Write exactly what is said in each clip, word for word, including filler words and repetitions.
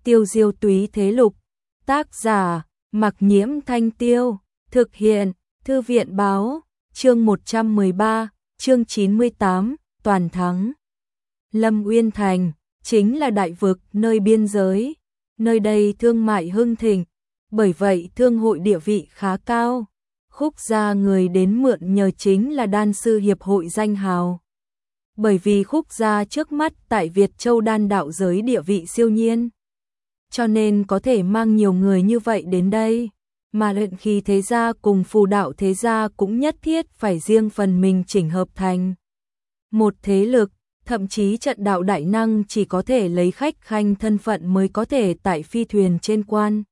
Tiêu diêu túy thế lục. Tác giả, Mặc Nhiễm Thanh Tiêu. Thực hiện, Thư viện báo. Chương một trăm mười ba, chương chín mươi tám, toàn thắng. Lâm Uyên Thành, chính là đại vực nơi biên giới. Nơi đây thương mại hưng thịnh, bởi vậy thương hội địa vị khá cao. Khúc gia người đến mượn nhờ chính là đan sư hiệp hội danh hào. Bởi vì khúc gia trước mắt tại Việt Châu đan đạo giới địa vị siêu nhiên, cho nên có thể mang nhiều người như vậy đến đây. Mà luyện khí thế gia cùng phù đạo thế gia cũng nhất thiết phải riêng phần mình chỉnh hợp thành một thế lực, thậm chí trận đạo đại năng chỉ có thể lấy khách khanh thân phận mới có thể tại phi thuyền trên quan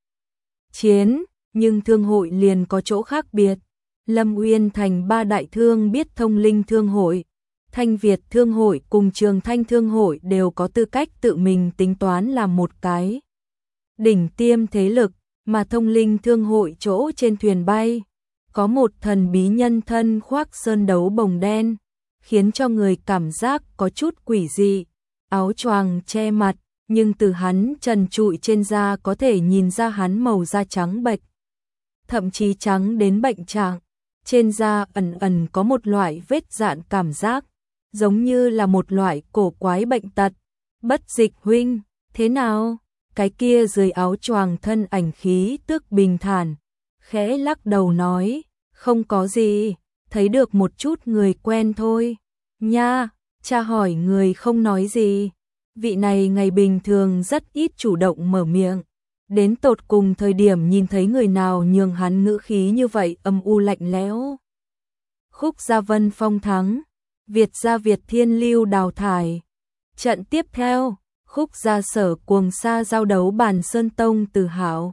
chiến, nhưng thương hội liền có chỗ khác biệt. Lâm Uyên Thành ba đại thương biết Thông Linh Thương hội, Thanh Việt Thương hội cùng Trường Thanh Thương hội đều có tư cách tự mình tính toán là một cái đỉnh tiêm thế lực, mà Thông Linh Thương hội chỗ trên thuyền bay có một thần bí nhân thân khoác sơn đấu bồng đen, khiến cho người cảm giác có chút quỷ dị, áo choàng che mặt, nhưng từ hắn trần trụi trên da có thể nhìn ra hắn màu da trắng bệch, thậm chí trắng đến bệnh trạng. Trên da ẩn ẩn có một loại vết dạn cảm giác, giống như là một loại cổ quái bệnh tật. Bất Dịch huynh, thế nào? Cái kia dưới áo choàng thân ảnh khí tức bình thản, khẽ lắc đầu nói, không có gì, thấy được một chút người quen thôi. Nha, cha hỏi người không nói gì. Vị này ngày bình thường rất ít chủ động mở miệng, đến tột cùng thời điểm nhìn thấy người nào nhường hắn ngữ khí như vậy âm u lạnh lẽo. Khúc gia Vân Phong thắng, Việt gia Việt Thiên Lưu đào thải. Trận tiếp theo, Khúc gia Sở Cuồng Sa giao đấu Bàn Sơn Tông Từ Hạo.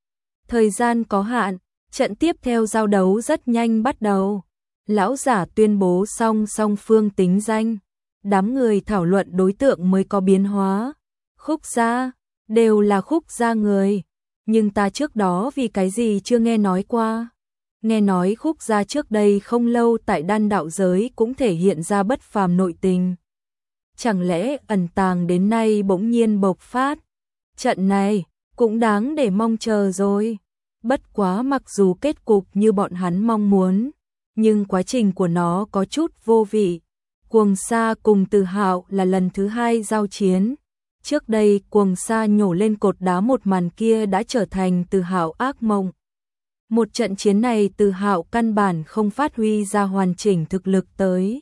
Thời gian có hạn, trận tiếp theo giao đấu rất nhanh bắt đầu. Lão giả tuyên bố xong song phương tính danh, đám người thảo luận đối tượng mới có biến hóa. Khúc gia, đều là khúc gia người, nhưng ta trước đó vì cái gì chưa nghe nói qua. Nghe nói khúc gia trước đây không lâu tại đan đạo giới cũng thể hiện ra bất phàm nội tình. Chẳng lẽ ẩn tàng đến nay bỗng nhiên bộc phát? Trận này cũng đáng để mong chờ rồi. Bất quá mặc dù kết cục như bọn hắn mong muốn, nhưng quá trình của nó có chút vô vị. Cuồng Sa cùng Từ Hạo là lần thứ hai giao chiến. Trước đây Cuồng Sa nhổ lên cột đá một màn kia đã trở thành Từ Hạo ác mộng. Một trận chiến này Từ Hạo căn bản không phát huy ra hoàn chỉnh thực lực tới,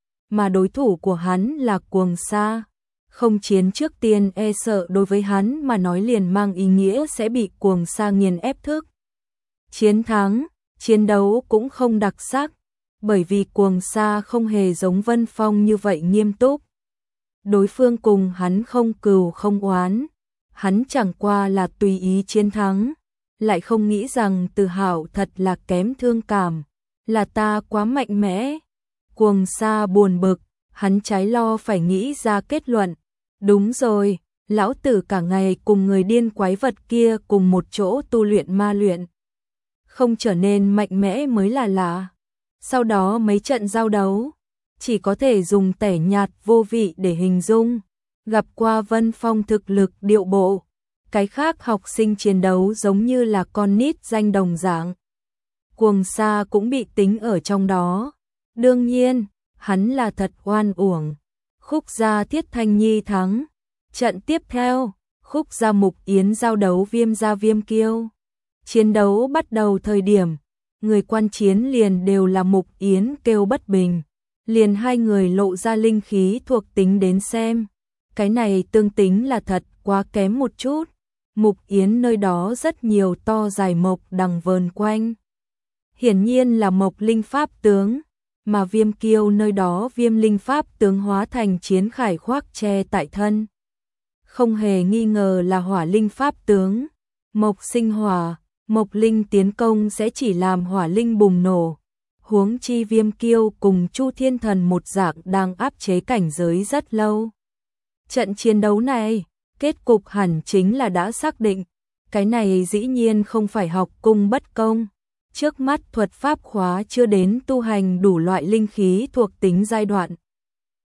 mà đối thủ của hắn là Cuồng Sa. Không chiến trước tiên e sợ đối với hắn mà nói liền mang ý nghĩa sẽ bị Cuồng Sa nghiền ép thức. Chiến thắng, chiến đấu cũng không đặc sắc, bởi vì Cuồng Sa không hề giống Vân Phong như vậy nghiêm túc. Đối phương cùng hắn không cừu không oán, hắn chẳng qua là tùy ý chiến thắng, lại không nghĩ rằng Từ Hạo thật là kém thương cảm, là ta quá mạnh mẽ. Cuồng Sa buồn bực, hắn trái lo phải nghĩ ra kết luận. Đúng rồi, lão tử cả ngày cùng người điên quái vật kia cùng một chỗ tu luyện ma luyện, không trở nên mạnh mẽ mới là lạ. Sau đó mấy trận giao đấu, chỉ có thể dùng tẻ nhạt vô vị để hình dung. Gặp qua Vân Phong thực lực điệu bộ, cái khác học sinh chiến đấu giống như là con nít danh đồng dạng. Cuồng Sa cũng bị tính ở trong đó. Đương nhiên, hắn là thật oan uổng. Khúc gia Thiết Thanh Nhi thắng. Trận tiếp theo, Khúc gia Mục Yến giao đấu Viêm gia Viêm Kiêu. Chiến đấu bắt đầu thời điểm, người quan chiến liền đều là Mục Yến kêu bất bình. Liền hai người lộ ra linh khí thuộc tính đến xem. Cái này tương tính là thật quá kém một chút. Mục Yến nơi đó rất nhiều to dài mộc đằng vờn quanh, hiển nhiên là mộc linh pháp tướng, mà Viêm Kiêu nơi đó viêm linh pháp tướng hóa thành chiến khải khoác che tại thân, không hề nghi ngờ là hỏa linh pháp tướng. Mộc sinh hỏa, mộc linh tiến công sẽ chỉ làm hỏa linh bùng nổ, huống chi Viêm Kiêu cùng Chu Thiên Thần một dạng đang áp chế cảnh giới rất lâu. Trận chiến đấu này, kết cục hẳn chính là đã xác định. Cái này dĩ nhiên không phải học cung bất công. Trước mắt thuật pháp khóa chưa đến tu hành đủ loại linh khí thuộc tính giai đoạn.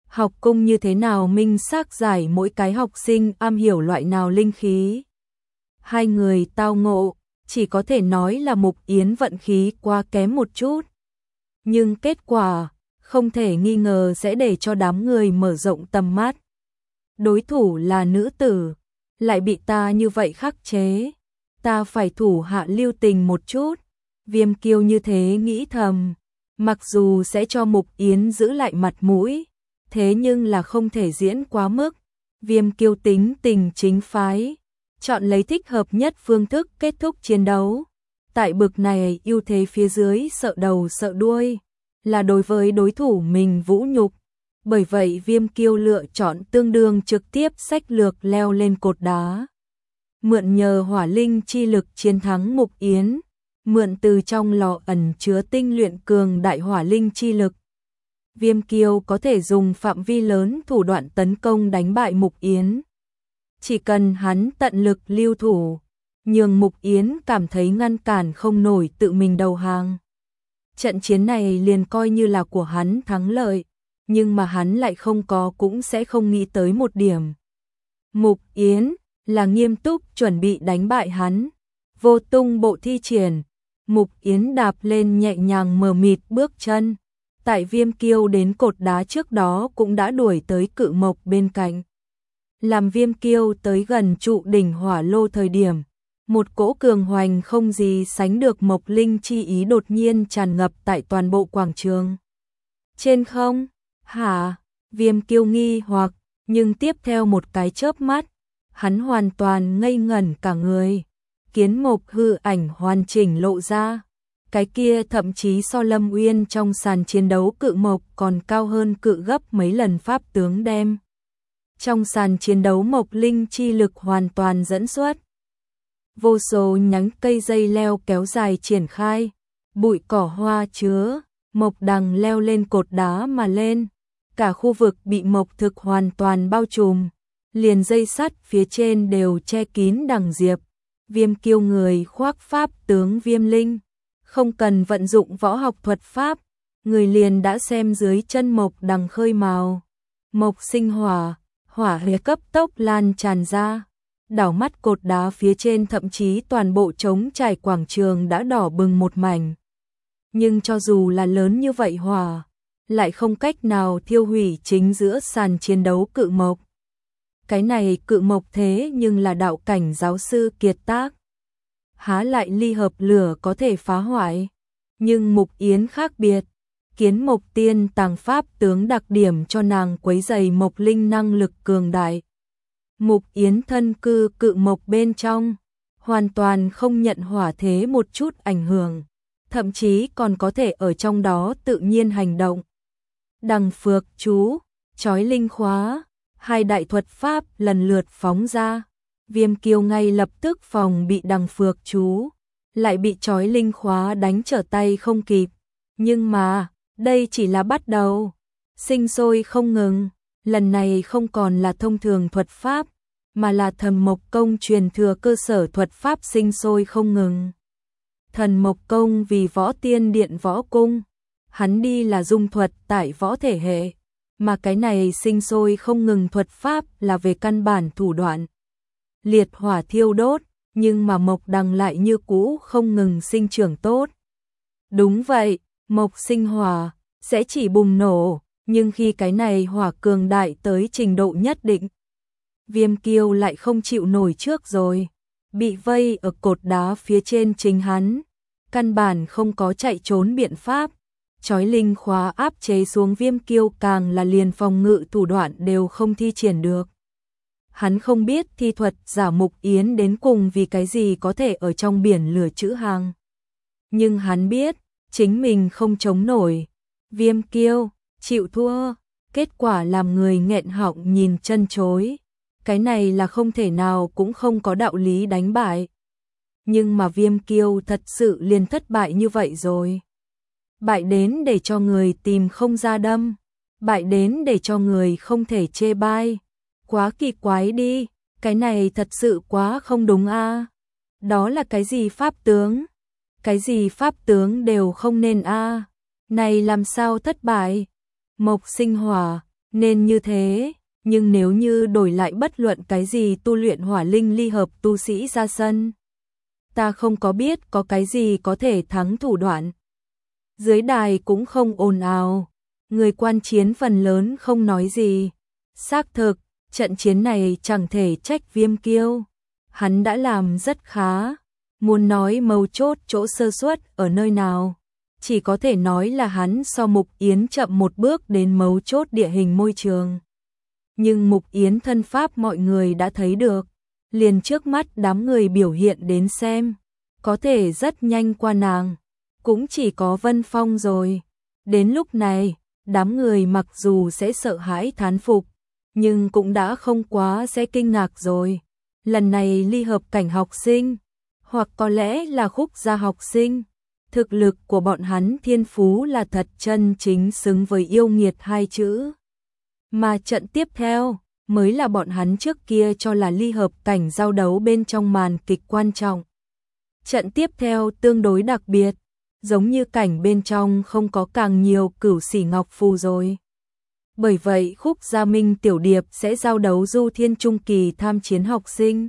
Học cung như thế nào minh xác giải mỗi cái học sinh am hiểu loại nào linh khí. Hai người tao ngộ, chỉ có thể nói là Mục Yến vận khí quá kém một chút. Nhưng kết quả, không thể nghi ngờ sẽ để cho đám người mở rộng tầm mắt. Đối thủ là nữ tử, lại bị ta như vậy khắc chế. Ta phải thủ hạ lưu tình một chút. Viêm Kiêu như thế nghĩ thầm, mặc dù sẽ cho Mục Yến giữ lại mặt mũi, thế nhưng là không thể diễn quá mức. Viêm Kiêu tính tình chính phái, chọn lấy thích hợp nhất phương thức kết thúc chiến đấu. Tại bực này ưu thế phía dưới sợ đầu sợ đuôi, là đối với đối thủ mình vũ nhục. Bởi vậy Viêm Kiêu lựa chọn tương đương trực tiếp sách lược leo lên cột đá. Mượn nhờ hỏa linh chi lực chiến thắng Mục Yến, mượn từ trong lò ẩn chứa tinh luyện cường đại hỏa linh chi lực. Viêm Kiêu có thể dùng phạm vi lớn thủ đoạn tấn công đánh bại Mục Yến. Chỉ cần hắn tận lực lưu thủ, nhường Mục Yến cảm thấy ngăn cản không nổi tự mình đầu hàng. Trận chiến này liền coi như là của hắn thắng lợi, nhưng mà hắn lại không có cũng sẽ không nghĩ tới một điểm. Mục Yến là nghiêm túc chuẩn bị đánh bại hắn. Vô tung bộ thi triển, Mục Yến đạp lên nhẹ nhàng mờ mịt bước chân. Tại Viêm Kiêu đến cột đá trước đó cũng đã đuổi tới Cự Mộc bên cạnh. Làm Viêm Kiêu tới gần trụ đỉnh hỏa lô thời điểm, một cỗ cường hoành không gì sánh được mộc linh chi ý đột nhiên tràn ngập tại toàn bộ quảng trường. Trên không? Hả? Viêm Kiêu nghi hoặc, nhưng tiếp theo một cái chớp mắt, hắn hoàn toàn ngây ngẩn cả người. Kiến mộc hư ảnh hoàn chỉnh lộ ra. Cái kia thậm chí so Lâm Uyên trong sàn chiến đấu Cự Mộc còn cao hơn cự gấp mấy lần pháp tướng đem. Trong sàn chiến đấu mộc linh chi lực hoàn toàn dẫn xuất. Vô số nhánh cây dây leo kéo dài triển khai, bụi cỏ hoa chứa, mộc đằng leo lên cột đá mà lên. Cả khu vực bị mộc thực hoàn toàn bao trùm, liền dây sắt phía trên đều che kín đằng diệp. Viêm Kiêu người khoác pháp tướng Viêm Linh, không cần vận dụng võ học thuật pháp, người liền đã xem dưới chân mộc đằng khơi màu. Mộc sinh hỏa, hỏa hệ cấp tốc lan tràn ra, đảo mắt cột đá phía trên thậm chí toàn bộ trống trải quảng trường đã đỏ bừng một mảnh. Nhưng cho dù là lớn như vậy hỏa, lại không cách nào thiêu hủy chính giữa sàn chiến đấu Cự Mộc. Cái này Cự Mộc thế nhưng là đạo cảnh giáo sư kiệt tác. Há lại ly hợp lửa có thể phá hoại. Nhưng Mục Yến khác biệt. Kiến Mộc tiên tàng pháp tướng đặc điểm cho nàng quấy dày mộc linh năng lực cường đại. Mục Yến thân cư Cự Mộc bên trong, hoàn toàn không nhận hỏa thế một chút ảnh hưởng, thậm chí còn có thể ở trong đó tự nhiên hành động. Đằng phược chú, chói linh khóa, hai đại thuật pháp lần lượt phóng ra. Viêm Kiêu ngay lập tức phòng bị đằng phược chú, lại bị chói linh khóa đánh trở tay không kịp. Nhưng mà, đây chỉ là bắt đầu. Sinh sôi không ngừng, lần này không còn là thông thường thuật pháp, mà là thần mộc công truyền thừa cơ sở thuật pháp sinh sôi không ngừng. Thần mộc công vì võ tiên điện võ cung, hắn đi là dung thuật tại võ thể hệ, mà cái này sinh sôi không ngừng thuật pháp là về căn bản thủ đoạn. Liệt hỏa thiêu đốt, nhưng mà mộc đằng lại như cũ không ngừng sinh trưởng tốt. Đúng vậy, mộc sinh hỏa sẽ chỉ bùng nổ, nhưng khi cái này hỏa cường đại tới trình độ nhất định, Viêm Kiêu lại không chịu nổi trước rồi, bị vây ở cột đá phía trên chính hắn, căn bản không có chạy trốn biện pháp. Chói linh khóa áp chế xuống Viêm Kiêu, càng là liền phòng ngự thủ đoạn đều không thi triển được. Hắn không biết thi thuật giả Mục Yến đến cùng vì cái gì có thể ở trong biển lửa trữ hàng. Nhưng hắn biết, chính mình không chống nổi. Viêm Kiêu, chịu thua, kết quả làm người nghẹn họng nhìn chân chối. Cái này là không thể nào cũng không có đạo lý đánh bại. Nhưng mà Viêm Kiêu thật sự liền thất bại như vậy rồi. Bại đến để cho người tìm không ra đâm, bại đến để cho người không thể chê bai. Quá kỳ quái đi, cái này thật sự quá không đúng a. Đó là cái gì pháp tướng? Cái gì pháp tướng đều không nên a. Này làm sao thất bại? Mộc sinh hỏa, nên như thế, nhưng nếu như đổi lại bất luận cái gì tu luyện hỏa linh ly hợp tu sĩ ra sân, ta không có biết có cái gì có thể thắng thủ đoạn. Dưới đài cũng không ồn ào, người quan chiến phần lớn không nói gì. Xác thực, trận chiến này chẳng thể trách Viêm Kiêu, hắn đã làm rất khá, muốn nói mấu chốt chỗ sơ suất ở nơi nào, chỉ có thể nói là hắn so Mục Yến chậm một bước đến mấu chốt địa hình môi trường. Nhưng Mục Yến thân pháp mọi người đã thấy được, liền trước mắt đám người biểu hiện đến xem, có thể rất nhanh qua nàng, cũng chỉ có Vân Phong rồi. Đến lúc này, đám người mặc dù sẽ sợ hãi thán phục, nhưng cũng đã không quá sẽ kinh ngạc rồi. Lần này ly hợp cảnh học sinh, hoặc có lẽ là khúc gia học sinh, thực lực của bọn hắn thiên phú là thật chân chính xứng với yêu nghiệt hai chữ. Mà trận tiếp theo, mới là bọn hắn trước kia cho là ly hợp cảnh giao đấu bên trong màn kịch quan trọng. Trận tiếp theo tương đối đặc biệt, giống như cảnh bên trong không có càng nhiều cửu sỉ ngọc phù rồi. Bởi vậy khúc gia Minh Tiểu Điệp sẽ giao đấu Du Thiên Trung Kỳ tham chiến học sinh.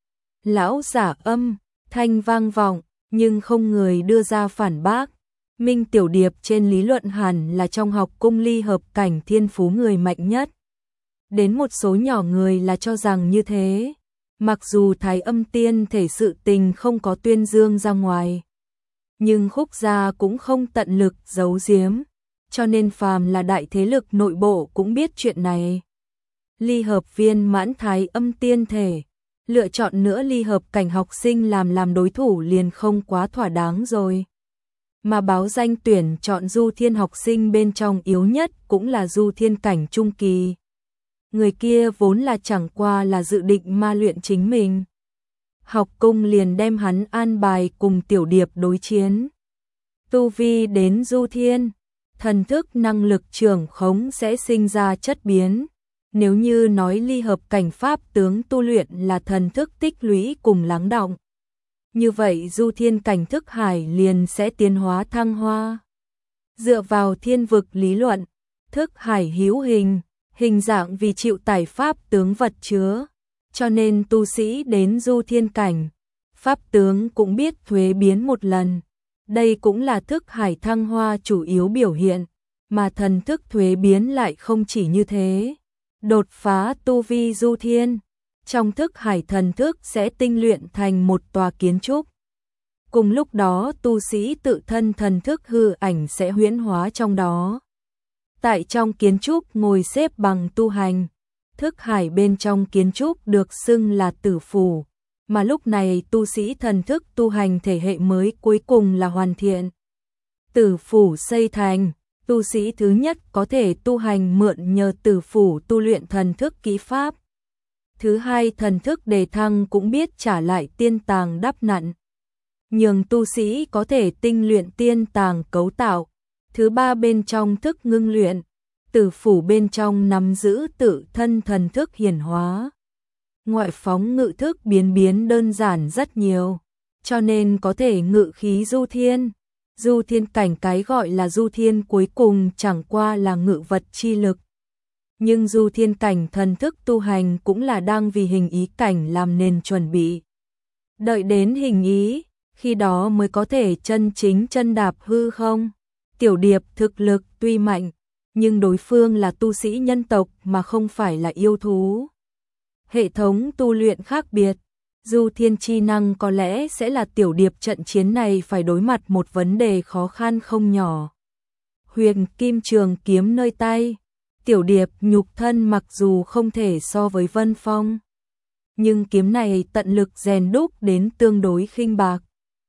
Lão giả âm, thanh vang vọng, nhưng không người đưa ra phản bác. Minh Tiểu Điệp trên lý luận hẳn là trong học cung ly hợp cảnh thiên phú người mạnh nhất. Đến một số nhỏ người là cho rằng như thế. Mặc dù Thái Âm Tiên thể sự tình không có tuyên dương ra ngoài, nhưng khúc gia cũng không tận lực giấu giếm, cho nên phàm là đại thế lực nội bộ cũng biết chuyện này. Ly hợp viên mãn Thái Âm Tiên thể, lựa chọn nữa ly hợp cảnh học sinh làm làm đối thủ liền không quá thỏa đáng rồi. Mà báo danh tuyển chọn Du Thiên học sinh bên trong yếu nhất cũng là Du Thiên cảnh trung kỳ. Người kia vốn là chẳng qua là dự định ma luyện chính mình. Học cung liền đem hắn an bài cùng Tiểu Điệp đối chiến. Tu vi đến Du Thiên, thần thức năng lực trưởng khống sẽ sinh ra chất biến. Nếu như nói ly hợp cảnh pháp tướng tu luyện là thần thức tích lũy cùng lắng đọng, như vậy Du Thiên cảnh thức hải liền sẽ tiến hóa thăng hoa. Dựa vào thiên vực lý luận, thức hải hữu hình, hình dạng vì chịu tải pháp tướng vật chứa, cho nên tu sĩ đến Du Thiên cảnh, pháp tướng cũng biết thuế biến một lần. Đây cũng là thức hải thăng hoa chủ yếu biểu hiện, mà thần thức thuế biến lại không chỉ như thế. Đột phá tu vi Du Thiên, trong thức hải thần thức sẽ tinh luyện thành một tòa kiến trúc. Cùng lúc đó tu sĩ tự thân thần thức hư ảnh sẽ huyễn hóa trong đó. Tại trong kiến trúc ngồi xếp bằng tu hành, thức hải bên trong kiến trúc được xưng là tử phủ, mà lúc này tu sĩ thần thức tu hành thể hệ mới cuối cùng là hoàn thiện. Tử phủ xây thành, tu sĩ thứ nhất có thể tu hành mượn nhờ tử phủ tu luyện thần thức kỹ pháp. Thứ hai thần thức đề thăng cũng biết trả lại tiên tàng đắp nặn, nhường tu sĩ có thể tinh luyện tiên tàng cấu tạo. Thứ ba bên trong thức ngưng luyện, tử phủ bên trong nắm giữ tự thân thần thức hiển hóa. Ngoại phóng ngự thức biến biến đơn giản rất nhiều, cho nên có thể ngự khí Du Thiên. Du Thiên cảnh cái gọi là Du Thiên cuối cùng chẳng qua là ngự vật chi lực. Nhưng Du Thiên cảnh thần thức tu hành cũng là đang vì hình ý cảnh làm nền chuẩn bị. Đợi đến hình ý, khi đó mới có thể chân chính chân đạp hư không. Tiểu Điệp thực lực tuy mạnh, nhưng đối phương là tu sĩ nhân tộc mà không phải là yêu thú. Hệ thống tu luyện khác biệt, Du Thiên chi năng có lẽ sẽ là Tiểu Điệp trận chiến này phải đối mặt một vấn đề khó khăn không nhỏ. Huyền kim trường kiếm nơi tay, Tiểu Điệp nhục thân mặc dù không thể so với Vân Phong, nhưng kiếm này tận lực rèn đúc đến tương đối khinh bạc.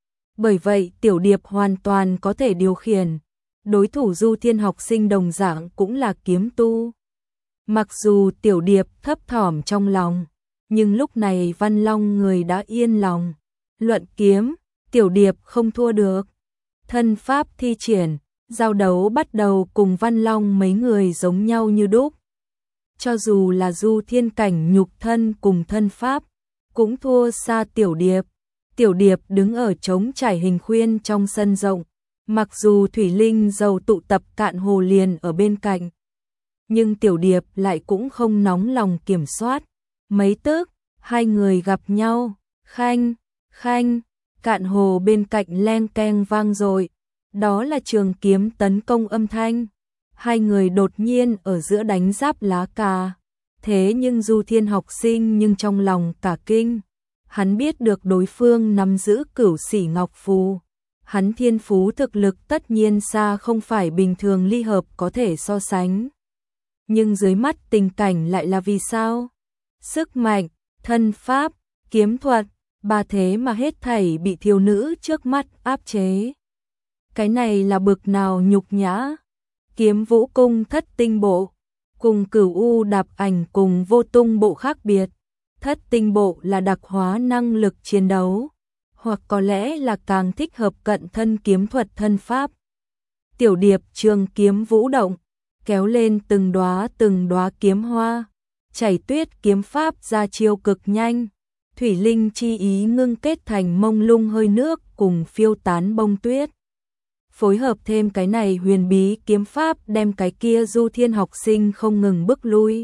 Bởi vậy Tiểu Điệp hoàn toàn có thể điều khiển. Đối thủ Du Thiên học sinh đồng dạng cũng là kiếm tu. Mặc dù Tiểu Điệp thấp thỏm trong lòng, nhưng lúc này Văn Long người đã yên lòng. Luận kiếm, Tiểu Điệp không thua được. Thân pháp thi triển, giao đấu bắt đầu cùng Văn Long mấy người giống nhau như đúc. Cho dù là Du Thiên cảnh nhục thân cùng thân pháp, cũng thua xa Tiểu Điệp. Tiểu Điệp đứng ở trống trải hình khuyên trong sân rộng, mặc dù thủy linh dầu tụ tập cạn hồ liền ở bên cạnh, nhưng Tiểu Điệp lại cũng không nóng lòng kiểm soát. Mấy tức, hai người gặp nhau, khanh, khanh, cạn hồ bên cạnh leng keng vang dội. Đó là trường kiếm tấn công âm thanh. Hai người đột nhiên ở giữa đánh giáp lá cà. Thế nhưng Du Thiên học sinh nhưng trong lòng cả kinh. Hắn biết được đối phương nắm giữ cửu xỉ ngọc phù. Hắn thiên phú thực lực tất nhiên xa không phải bình thường ly hợp có thể so sánh. Nhưng dưới mắt tình cảnh lại là vì sao? Sức mạnh, thân pháp, kiếm thuật, ba thế mà hết thảy bị thiếu nữ trước mắt áp chế. Cái này là bực nào nhục nhã? Kiếm vũ cung thất tinh bộ, cùng cửu u đạp ảnh cùng vô tung bộ khác biệt. Thất tinh bộ là đặc hóa năng lực chiến đấu, hoặc có lẽ là càng thích hợp cận thân kiếm thuật thân pháp. Tiểu Điệp trường kiếm vũ động, kéo lên từng đóa từng đóa kiếm hoa, chảy tuyết kiếm pháp ra chiêu cực nhanh, thủy linh chi ý ngưng kết thành mông lung hơi nước cùng phiêu tán bông tuyết. Phối hợp thêm cái này huyền bí kiếm pháp đem cái kia Du Thiên học sinh không ngừng bước lui.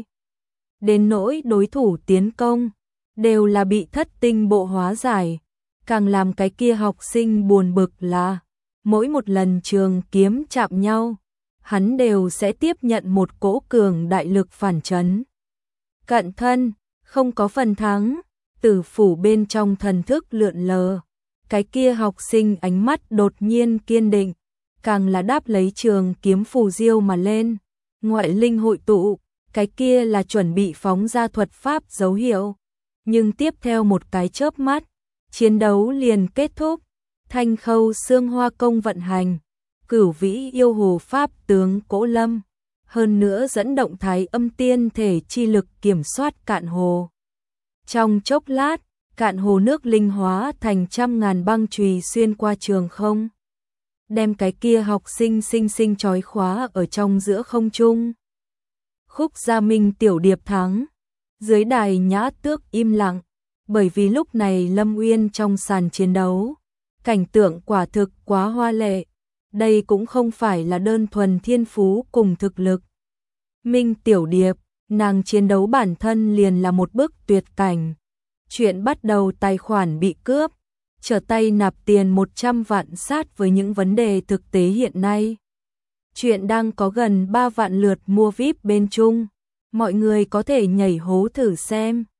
Đến nỗi đối thủ tiến công, đều là bị thất tinh bộ hóa giải. Càng làm cái kia học sinh buồn bực là, mỗi một lần trường kiếm chạm nhau, hắn đều sẽ tiếp nhận một cỗ cường đại lực phản chấn. Cận thân, không có phần thắng, tử phủ bên trong thần thức lượn lờ. Cái kia học sinh ánh mắt đột nhiên kiên định, càng là đáp lấy trường kiếm phù diêu mà lên. Ngoại linh hội tụ, cái kia là chuẩn bị phóng ra thuật pháp dấu hiệu. Nhưng tiếp theo một cái chớp mắt, chiến đấu liền kết thúc. Thanh khâu xương hoa công vận hành, cửu vĩ yêu hồ pháp tướng cỗ lâm, hơn nữa dẫn động thái âm tiên thể chi lực kiểm soát cạn hồ. Trong chốc lát, cạn hồ nước linh hóa thành trăm ngàn băng chùy xuyên qua trường không, đem cái kia học sinh sinh sinh trói khóa ở trong giữa không trung. Khúc Gia Minh Tiểu Điệp thắng. Dưới đài Nhã Tước im lặng, bởi vì lúc này Lâm Uyên trong sàn chiến đấu, cảnh tượng quả thực quá hoa lệ. Đây cũng không phải là đơn thuần thiên phú cùng thực lực. Minh Tiểu Điệp, nàng chiến đấu bản thân liền là một bước tuyệt cảnh. Chuyện bắt đầu tài khoản bị cướp, trở tay nạp tiền một trăm vạn sát với những vấn đề thực tế hiện nay. Chuyện đang có gần ba vạn lượt mua vi ai pi bên Trung. Mọi người có thể nhảy hố thử xem.